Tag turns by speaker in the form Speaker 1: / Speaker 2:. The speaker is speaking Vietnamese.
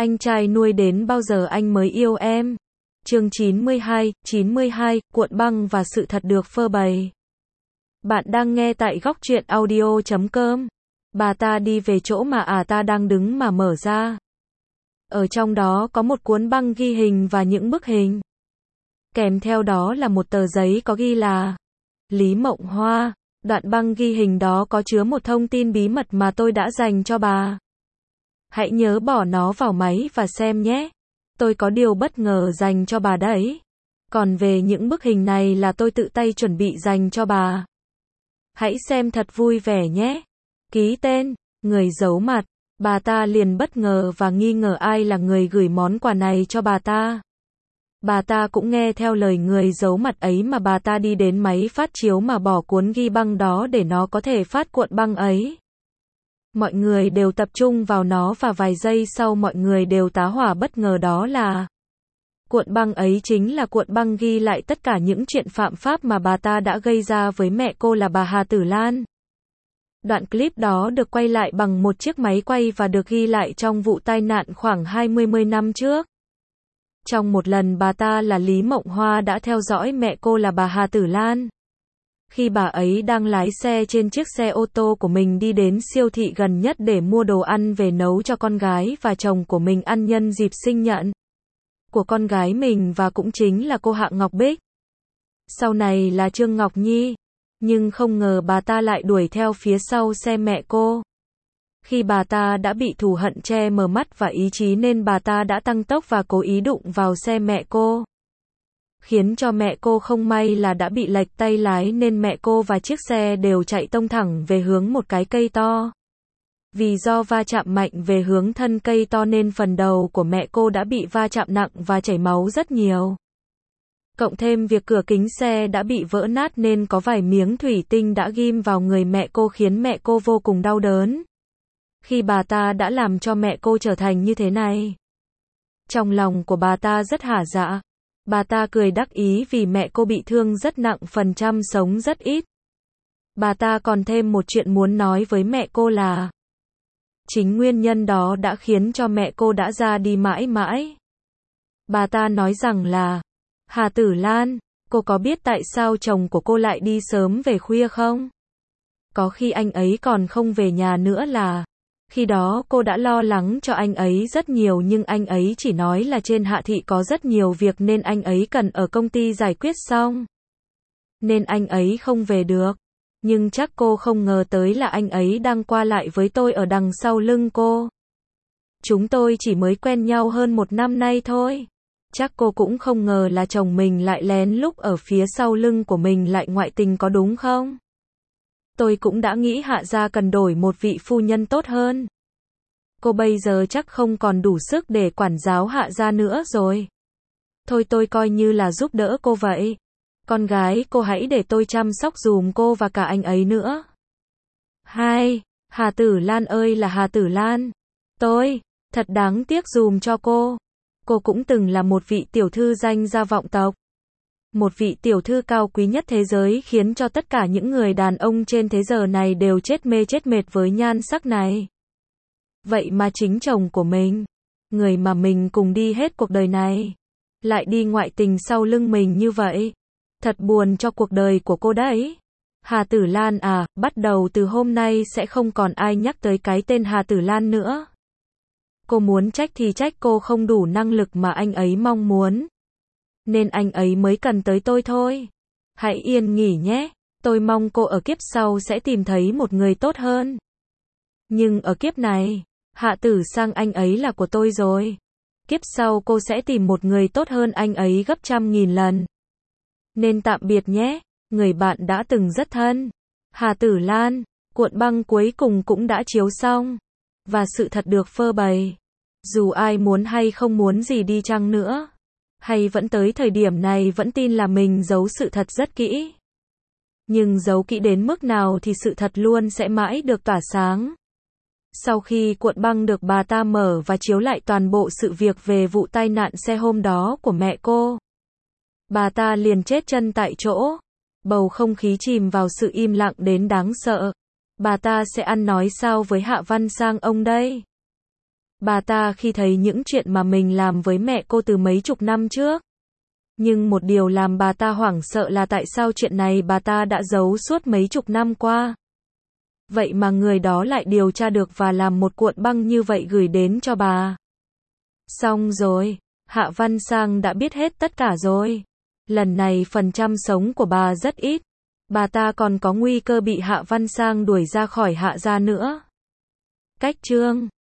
Speaker 1: Anh trai nuôi đến bao giờ anh mới yêu em? Chương 92, cuộn băng và sự thật được phơi bày. Bạn đang nghe tại góc truyện audio.com. Bà ta đi về chỗ mà ta đang đứng mà mở ra. Ở trong đó có một cuốn băng ghi hình và những bức hình. Kèm theo đó là một tờ giấy có ghi là Lý Mộng Hoa. Đoạn băng ghi hình đó có chứa một thông tin bí mật mà tôi đã dành cho bà. Hãy nhớ bỏ nó vào máy và xem nhé. Tôi có điều bất ngờ dành cho bà đấy. Còn về những bức hình này là tôi tự tay chuẩn bị dành cho bà. Hãy xem thật vui vẻ nhé. Ký tên, người giấu mặt. Bà ta liền bất ngờ và nghi ngờ ai là người gửi món quà này cho bà ta. Bà ta cũng nghe theo lời người giấu mặt ấy mà bà ta đi đến máy phát chiếu mà bỏ cuốn ghi băng đó để nó có thể phát cuộn băng ấy. Mọi người đều tập trung vào nó và vài giây sau mọi người đều tá hỏa bất ngờ đó là cuộn băng ấy chính là cuộn băng ghi lại tất cả những chuyện phạm pháp mà bà ta đã gây ra với mẹ cô là bà Hà Tử Lan. Đoạn clip đó được quay lại bằng một chiếc máy quay và được ghi lại trong vụ tai nạn khoảng 20 năm trước. Trong một lần bà ta là Lý Mộng Hoa đã theo dõi mẹ cô là bà Hà Tử Lan. Khi bà ấy đang lái xe trên chiếc xe ô tô của mình đi đến siêu thị gần nhất để mua đồ ăn về nấu cho con gái và chồng của mình ăn nhân dịp sinh nhật của con gái mình và cũng chính là cô Hạ Ngọc Bích. Sau này là Trương Ngọc Nhi. Nhưng không ngờ bà ta lại đuổi theo phía sau xe mẹ cô. Khi bà ta đã bị thù hận che mờ mắt và ý chí nên bà ta đã tăng tốc và cố ý đụng vào xe mẹ cô. Khiến cho mẹ cô không may là đã bị lệch tay lái nên mẹ cô và chiếc xe đều chạy tông thẳng về hướng một cái cây to. Vì do va chạm mạnh về hướng thân cây to nên phần đầu của mẹ cô đã bị va chạm nặng và chảy máu rất nhiều. Cộng thêm việc cửa kính xe đã bị vỡ nát nên có vài miếng thủy tinh đã ghim vào người mẹ cô khiến mẹ cô vô cùng đau đớn. Khi bà ta đã làm cho mẹ cô trở thành như thế này. Trong lòng của bà ta rất hả dạ. Bà ta cười đắc ý vì mẹ cô bị thương rất nặng, phần trăm sống rất ít. Bà ta còn thêm một chuyện muốn nói với mẹ cô là chính nguyên nhân đó đã khiến cho mẹ cô đã ra đi mãi mãi. Bà ta nói rằng là Hà Tử Lan, cô có biết tại sao chồng của cô lại đi sớm về khuya không? Có khi anh ấy còn không về nhà nữa là khi đó cô đã lo lắng cho anh ấy rất nhiều nhưng anh ấy chỉ nói là trên Hạ Thị có rất nhiều việc nên anh ấy cần ở công ty giải quyết xong. Nên anh ấy không về được. Nhưng chắc cô không ngờ tới là anh ấy đang qua lại với tôi ở đằng sau lưng cô. Chúng tôi chỉ mới quen nhau hơn 1 năm nay thôi. Chắc cô cũng không ngờ là chồng mình lại lén lút ở phía sau lưng của mình lại ngoại tình có đúng không? Tôi cũng đã nghĩ Hạ gia cần đổi một vị phu nhân tốt hơn. Cô bây giờ chắc không còn đủ sức để quản giáo Hạ gia nữa rồi. Thôi tôi coi như là giúp đỡ cô vậy. Con gái cô hãy để tôi chăm sóc dùm cô và cả anh ấy nữa. Hai, Hà Tử Lan ơi là Hà Tử Lan. Tôi, thật đáng tiếc dùm cho cô. Cô cũng từng là một vị tiểu thư danh gia vọng tộc. Một vị tiểu thư cao quý nhất thế giới khiến cho tất cả những người đàn ông trên thế giới này đều chết mê chết mệt với nhan sắc này. Vậy mà chính chồng của mình, người mà mình cùng đi hết cuộc đời này, lại đi ngoại tình sau lưng mình như vậy. Thật buồn cho cuộc đời của cô đấy. Hà Tử Lan à, bắt đầu từ hôm nay sẽ không còn ai nhắc tới cái tên Hà Tử Lan nữa. Cô muốn trách thì trách cô không đủ năng lực mà anh ấy mong muốn. Nên anh ấy mới cần tới tôi thôi. Hãy yên nghỉ nhé. Tôi mong cô ở kiếp sau sẽ tìm thấy một người tốt hơn. Nhưng ở kiếp này, Hạ Tử Sang anh ấy là của tôi rồi. Kiếp sau cô sẽ tìm một người tốt hơn anh ấy gấp 100.000 lần. Nên tạm biệt nhé, người bạn đã từng rất thân. Hà Tử Lan, cuộn băng cuối cùng cũng đã chiếu xong. Và sự thật được phơi bày. Dù ai muốn hay không muốn gì đi chăng nữa. Hay vẫn tới thời điểm này vẫn tin là mình giấu sự thật rất kỹ. Nhưng giấu kỹ đến mức nào thì sự thật luôn sẽ mãi được tỏa sáng. Sau khi cuộn băng được bà ta mở và chiếu lại toàn bộ sự việc về vụ tai nạn xe hôm đó của mẹ cô, bà ta liền chết chân tại chỗ. Bầu không khí chìm vào sự im lặng đến đáng sợ. Bà ta sẽ ăn nói sao với Hạ Văn Sang ông đây? bà ta khi thấy những chuyện mà mình làm với mẹ cô từ mấy chục năm trước. Nhưng một điều làm bà ta hoảng sợ là tại sao chuyện này bà ta đã giấu suốt mấy chục năm qua. Vậy mà người đó lại điều tra được và làm một cuộn băng như vậy gửi đến cho bà. Xong rồi, Hạ Văn Sang đã biết hết tất cả rồi. Lần này phần trăm sống của bà rất ít. Bà ta còn có nguy cơ bị Hạ Văn Sang đuổi ra khỏi Hạ gia nữa. Cách chương